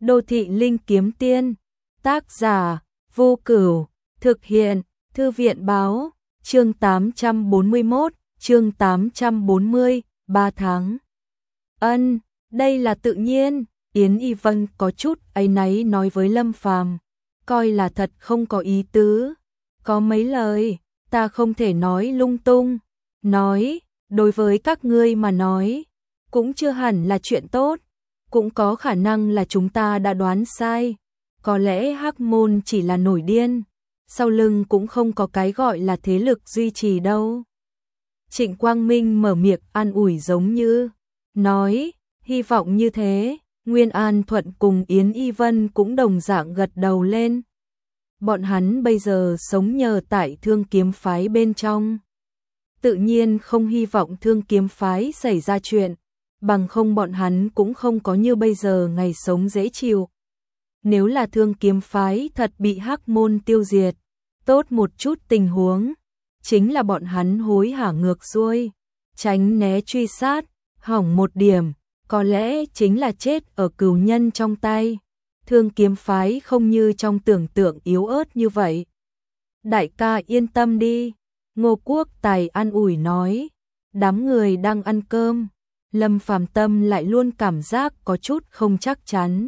Đô thị linh kiếm tiên. Tác giả Vô Cửu. Thực hiện Thư viện báo. Chương 841, chương 840, 3 tháng. Ân, đây là tự nhiên. Yến Y Vân có chút áy náy nói với Lâm Phàm, coi là thật không có ý tứ. Có mấy lời, ta không thể nói lung tung. Nói, đối với các ngươi mà nói, cũng chưa hẳn là chuyện tốt. Cũng có khả năng là chúng ta đã đoán sai. Có lẽ Hắc Môn chỉ là nổi điên. Sau lưng cũng không có cái gọi là thế lực duy trì đâu. Trịnh Quang Minh mở miệng an ủi giống như nói, hy vọng như thế. Nguyên An Thuận cùng Yến Y Vân cũng đồng dạng gật đầu lên. Bọn hắn bây giờ sống nhờ tại Thương Kiếm Phái bên trong. Tự nhiên không hy vọng Thương Kiếm Phái xảy ra chuyện, bằng không bọn hắn cũng không có như bây giờ ngày sống dễ chịu. Nếu là Thương Kiếm Phái thật bị Hắc Môn tiêu diệt, tốt một chút tình huống, chính là bọn hắn hối hả ngược xuôi, tránh né truy sát, hỏng một điểm, có lẽ chính là chết ở cừu nhân trong tay. Thương Kiếm Phái không như trong tưởng tượng yếu ớt như vậy. Đại ca yên tâm đi, Ngô Quốc Tài an ủi nói. Đám người đang ăn cơm, Lâm Phàm tâm lại luôn cảm giác có chút không chắc chắn.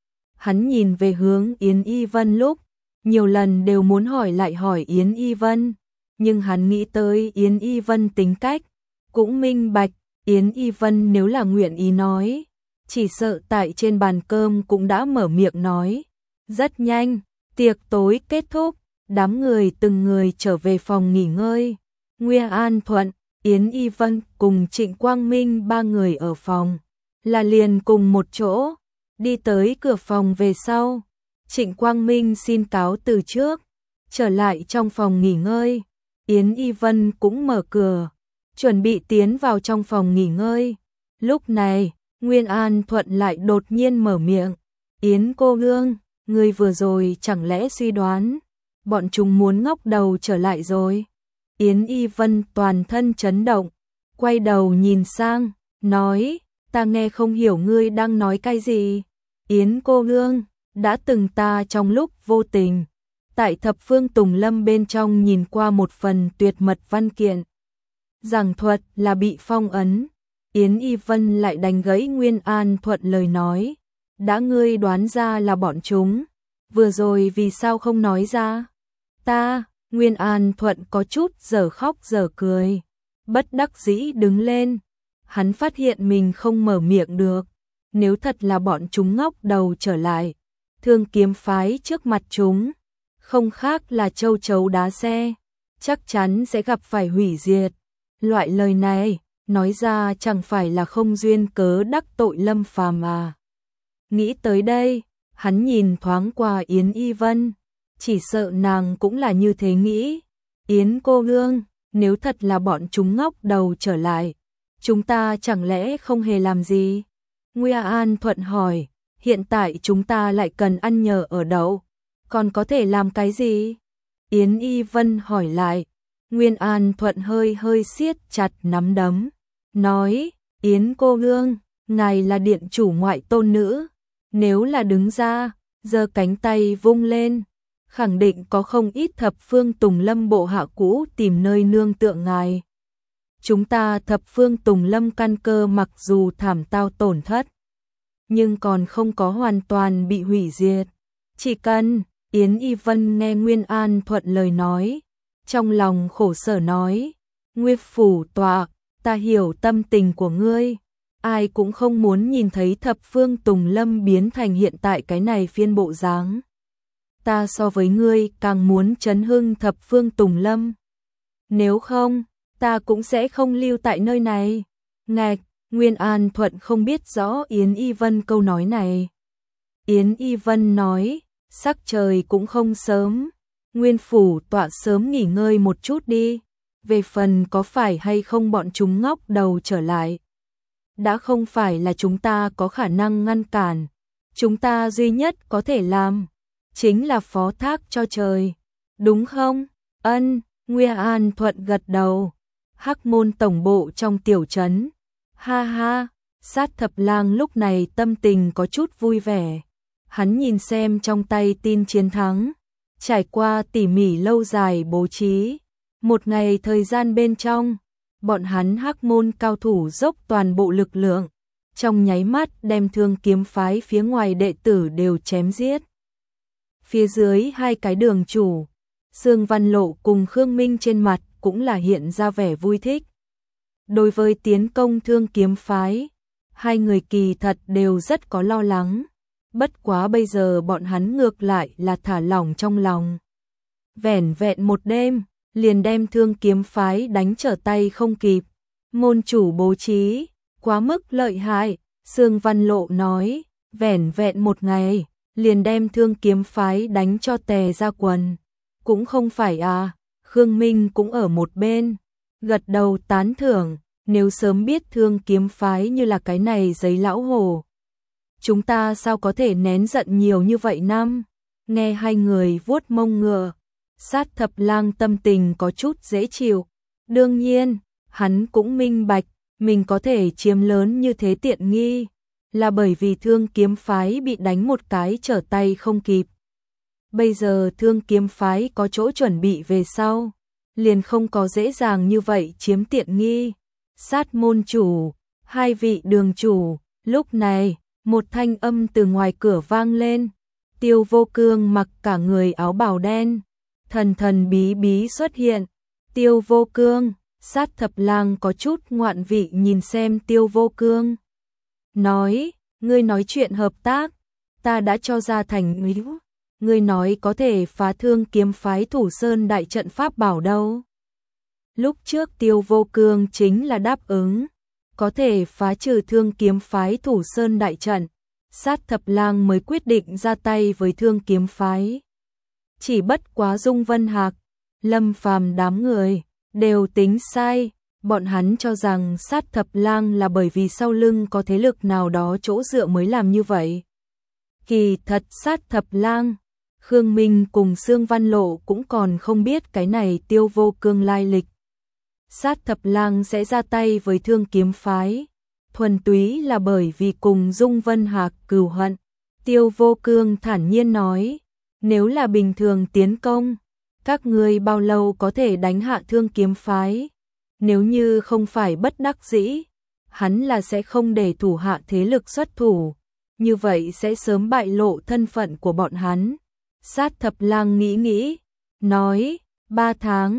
Hắn nhìn về hướng Yến Y Vân lúc, nhiều lần đều muốn hỏi lại hỏi Yến Y Vân, nhưng hắn nghĩ tới Yến Y Vân tính cách, cũng minh bạch, Yến Y Vân nếu là nguyện ý nói, chỉ sợ tại trên bàn cơm cũng đã mở miệng nói. Rất nhanh, tiệc tối kết thúc, đám người từng người trở về phòng nghỉ ngơi. Nguyên An Thuận, Yến Y Vân cùng Trịnh Quang Minh ba người ở phòng, là liền cùng một chỗ, đi tới cửa phòng về sau. Trịnh Quang Minh xin cáo từ trước, trở lại trong phòng nghỉ ngơi. Yến Y Vân cũng mở cửa, chuẩn bị tiến vào trong phòng nghỉ ngơi. Lúc này, Nguyên An Thuận lại đột nhiên mở miệng. Yến cô nương, ngươi vừa rồi chẳng lẽ suy đoán, bọn chúng muốn ngóc đầu trở lại rồi? Yến Y Vân toàn thân chấn động, quay đầu nhìn sang, nói, ta nghe không hiểu ngươi đang nói cái gì. Yến cô nương, đã từng ta trong lúc vô tình, tại Thập Phương Tùng Lâm bên trong nhìn qua một phần tuyệt mật văn kiện. Giảng thuật là bị phong ấn. Yến Y Vân lại đánh gãy Nguyên An Thuận lời nói. Đã ngươi đoán ra là bọn chúng, vừa rồi vì sao không nói ra? Ta, Nguyên An Thuận có chút giờ khóc giờ cười, bất đắc dĩ đứng lên. Hắn phát hiện mình không mở miệng được. Nếu thật là bọn chúng ngóc đầu trở lại, Thương Kiếm Phái trước mặt chúng, không khác là châu chấu đá xe, chắc chắn sẽ gặp phải hủy diệt. Loại lời này, nói ra chẳng phải là không duyên cớ đắc tội Lâm Phàm à. Nghĩ tới đây, hắn nhìn thoáng qua Yến Y Vân, chỉ sợ nàng cũng là như thế nghĩ. Yến cô nương, nếu thật là bọn chúng ngóc đầu trở lại, chúng ta chẳng lẽ không hề làm gì? Nguyên An Thuận hỏi, hiện tại chúng ta lại cần ăn nhờ ở đậu, còn có thể làm cái gì? Yến Y Vân hỏi lại. Nguyên An Thuận hơi hơi siết chặt nắm đấm, nói, Yến cô nương, ngài là điện chủ ngoại tôn nữ, nếu là đứng ra, giơ cánh tay vung lên, khẳng định có không ít Thập Phương Tùng Lâm bộ hạ cũ tìm nơi nương tựa ngài. Chúng ta Thập Phương Tùng Lâm căn cơ mặc dù thảm tao tổn thất, nhưng còn không có hoàn toàn bị hủy diệt. Chỉ cần, Yến Y Vân nghe Nguyên An Thuận lời nói, trong lòng khổ sở nói, Nguyên phủ tọa, ta hiểu tâm tình của ngươi, ai cũng không muốn nhìn thấy Thập Phương Tùng Lâm biến thành hiện tại cái này phiên bộ dáng. Ta so với ngươi càng muốn chấn hưng Thập Phương Tùng Lâm. Nếu không, ta cũng sẽ không lưu tại nơi này. Ngạch, Nguyên An Thuận không biết rõ Yến Y Vân câu nói này. Yến Y Vân nói, sắc trời cũng không sớm, Nguyên phủ tọa sớm nghỉ ngơi một chút đi. Về phần có phải hay không bọn chúng ngóc đầu trở lại, đã không phải là chúng ta có khả năng ngăn cản. Chúng ta duy nhất có thể làm, chính là phó thác cho trời. Đúng không? Ân, Nguyên An Thuận gật đầu. Hắc Môn tổng bộ trong tiểu trấn. Ha ha, Sát Thập Lang lúc này tâm tình có chút vui vẻ. Hắn nhìn xem trong tay tin chiến thắng, trải qua tỉ mỉ lâu dài bố trí, một ngày thời gian bên trong, bọn hắn Hắc môn cao thủ dốc toàn bộ lực lượng, trong nháy mắt đem Thương Kiếm phái phía ngoài đệ tử đều chém giết. Phía dưới hai cái đường chủ, Dương Văn Lộ cùng Khương Minh trên mặt cũng là hiện ra vẻ vui thích. Đối với tiến công Thương Kiếm phái, hai người kỳ thật đều rất có lo lắng, bất quá bây giờ bọn hắn ngược lại là thả lỏng trong lòng. Vẻn vẹn một đêm, liền đem Thương Kiếm phái đánh trở tay không kịp. Môn chủ bố trí, quá mức lợi hại, Dương Văn Lộ nói, vẻn vẹn một ngày, liền đem Thương Kiếm phái đánh cho tè ra quần. Cũng không phải à, Khương Minh cũng ở một bên, gật đầu tán thưởng, nếu sớm biết Thương Kiếm phái như là cái này giấy lão hồ. Chúng ta sao có thể nén giận nhiều như vậy năm? Nghe hai người vuốt mông ngựa, Sát Thập Lang tâm tình có chút dễ chịu. Đương nhiên, hắn cũng minh bạch, mình có thể chiếm lớn như thế tiện nghi, là bởi vì Thương Kiếm phái bị đánh một cái trở tay không kịp. Bây giờ Thương Kiếm phái có chỗ chuẩn bị về sau, liền không có dễ dàng như vậy chiếm tiện nghi. Sát môn chủ, hai vị đường chủ, lúc này, một thanh âm từ ngoài cửa vang lên. Tiêu Vô Cương mặc cả người áo bào đen, thần thần bí bí xuất hiện. Tiêu Vô Cương, Sát Thập Lang có chút ngoạn vị nhìn xem Tiêu Vô Cương. Nói, ngươi nói chuyện hợp tác, ta đã cho ra thành ý. Ngươi nói có thể phá Thương Kiếm phái Thủ Sơn đại trận pháp bảo đâu. Lúc trước Tiêu Vô Cương chính là đáp ứng, có thể phá trừ Thương Kiếm phái Thủ Sơn đại trận, Sát Thập Lang mới quyết định ra tay với Thương Kiếm phái. Chỉ bất quá Dung Vân Hạc, Lâm Phàm đám người đều tính sai, bọn hắn cho rằng Sát Thập Lang là bởi vì sau lưng có thế lực nào đó chỗ dựa mới làm như vậy. Kỳ thật Sát Thập Lang, Khương Minh cùng Dương Văn Lộ cũng còn không biết cái này Tiêu Vô Cương lai lịch. Sát Thập Lang sẽ ra tay với Thương Kiếm phái, thuần túy là bởi vì cùng Dung Vân Hạc cừu hận. Tiêu Vô Cương thản nhiên nói, nếu là bình thường tiến công, các ngươi bao lâu có thể đánh hạ Thương Kiếm phái? Nếu như không phải bất đắc dĩ, hắn là sẽ không để thủ hạ thế lực xuất thủ, như vậy sẽ sớm bại lộ thân phận của bọn hắn. Sát Thập Lang nghĩ, nói, 3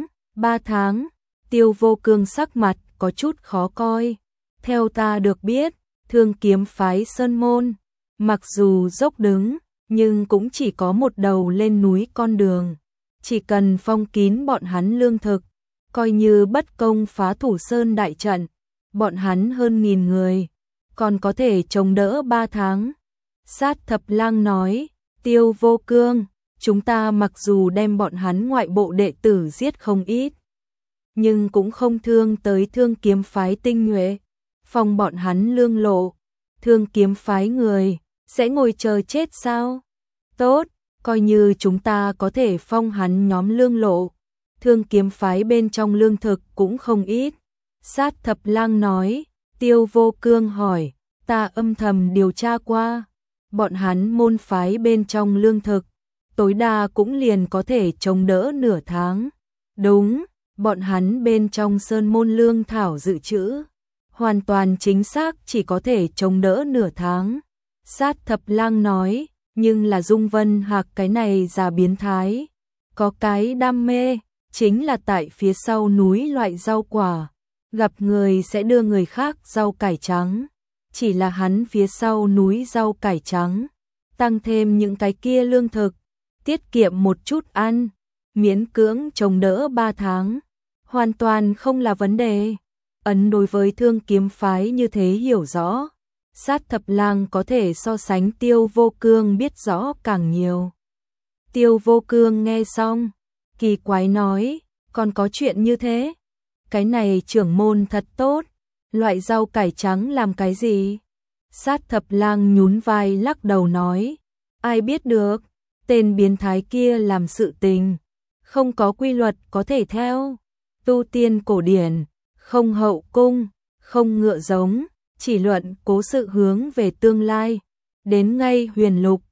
tháng, Tiêu Vô Cương sắc mặt có chút khó coi. Theo ta được biết, Thương Kiếm phái Sơn Môn, mặc dù dốc đứng, nhưng cũng chỉ có một đầu lên núi con đường. Chỉ cần phong kín bọn hắn lương thực, coi như bất công phá Thủ Sơn đại trận, bọn hắn hơn 1000 người, còn có thể chống đỡ 3 tháng. Sát Thập Lang nói, Tiêu Vô Cương, chúng ta mặc dù đem bọn hắn ngoại bộ đệ tử giết không ít, nhưng cũng không thương tới Thương Kiếm phái tinh nhuệ, phòng bọn hắn lương lộ. Thương Kiếm phái người sẽ ngồi chờ chết sao? Tốt, coi như chúng ta có thể phong hắn nhóm lương lộ, Thương Kiếm phái bên trong lương thực cũng không ít. Sát Thập Lang nói. Tiêu Vô Cương hỏi, ta âm thầm điều tra qua, bọn hắn môn phái bên trong lương thực, tối đa cũng liền có thể chống đỡ nửa tháng. Đúng, bọn hắn bên trong sơn môn lương thảo dự trữ, hoàn toàn chính xác chỉ có thể chống đỡ nửa tháng. Sát Thập Lang nói, nhưng là Dung Vân Hạc cái này già biến thái, có cái đam mê, chính là tại phía sau núi loại rau quả, gặp người sẽ đưa người khác rau cải trắng, chỉ là hắn phía sau núi rau cải trắng, tăng thêm những cái kia lương thực, tiết kiệm một chút ăn, miễn cưỡng chống đỡ 3 tháng, hoàn toàn không là vấn đề. Ấn đối với Thương Kiếm phái như thế hiểu rõ, Sát Thập Lang có thể so sánh Tiêu Vô Cương biết rõ càng nhiều. Tiêu Vô Cương nghe xong, kỳ quái nói, còn có chuyện như thế? Cái này trưởng môn thật tốt, loại rau cải trắng làm cái gì? Sát Thập Lang nhún vai lắc đầu nói, ai biết được, tên biến thái kia làm sự tình, không có quy luật có thể theo. Tu tiên cổ điển, không hậu cung, không ngựa giống, chỉ luận cố sự hướng về tương lai. Đến ngay huyền lục,